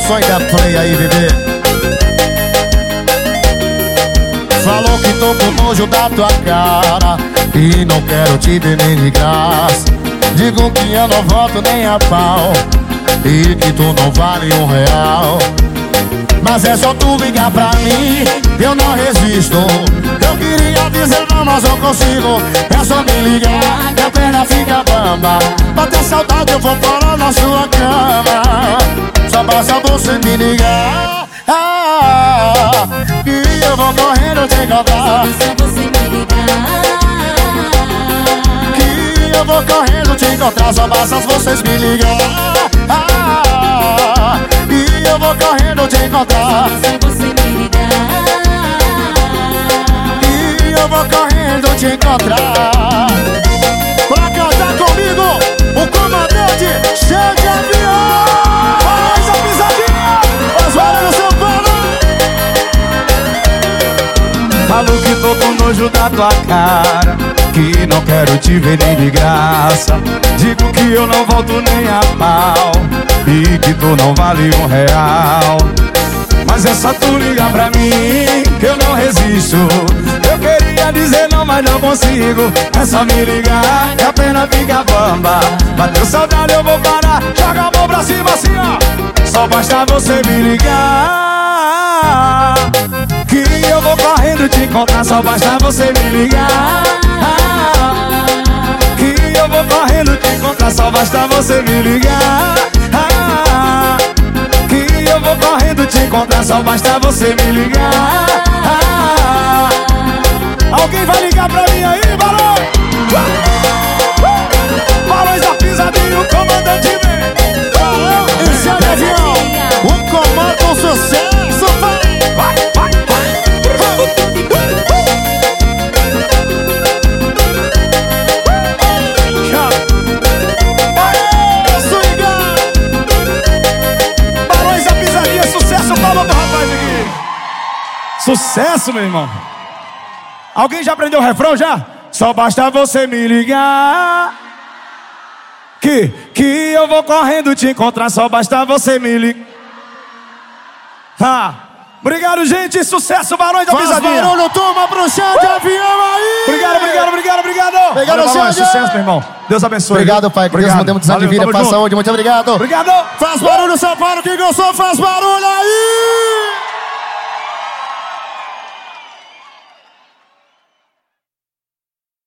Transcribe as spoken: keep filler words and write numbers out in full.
som da play aí, bebê. Falou que tô com nojo da tua cara e não quero te ver nem de graça. Digo que eu não volto nem a pau e que tu não vale um real. Mas é só tu ligar pra mim, eu não resisto. Eu queria dizer não, mas não consigo. É só me ligar que a perna fica bamba. Bater saudade eu vou parar na sua cama. Só basta você me ligar, ah, e eu vou correndo te encontrar. Só você me ligar, que eu vou correndo te encontrar. Só basta vocês me ligar, ah, e eu vou correndo te encontrar. só você me ligar. E eu vou correndo te encontrar. Pra cantar comigo, o comandante cheio de avião. Faz a pisadinha, faz barulho São Paulo. Falo que tô com nojo da tua cara, que não quero te ver nem de graça. Digo que eu não volto nem a pau e que tu não vale um real. Mas é só tu ligar pra mim que eu não resisto. Eu queria dizer não, mas não consigo. É só me ligar que a pena fica bamba. Bateu saudade eu vou parar. Joga a mão pra cima assim, ó. Só basta você me ligar que eu vou correndo te encontrar. Só basta você me ligar que eu vou correndo te encontrar. Só basta você me ligar que eu vou correndo te encontrar. Só basta você me ligar. Alguém vai ligar pra mim aí, Barão? Barões da Pisadinha, o comandante vem. Barão e seu avião, o comando sucesso. Vai, vai, vai. Aê, swingar. Barões da Pisadinha, sucesso, palma pro rapaz aqui. Sucesso, meu irmão. Alguém já aprendeu o refrão já? Só basta você me ligar Que, que eu vou correndo te encontrar. Só basta você me ligar. Ah, obrigado, gente. Sucesso, Barões da Faz Pisadinha. barulho, turma, pro chão de avião aí. Obrigado, obrigado, obrigado, obrigado. Obrigado, Valeu, Barões, Xande. sucesso, meu irmão. Deus abençoe. Obrigado, pai. Que Deus Obrigado. nos dê muita saúde de vida, Valeu, paz, tamo junto. saúde. Muito obrigado. Obrigado. Faz barulho, São Paulo. Quem gostou, faz barulho aí.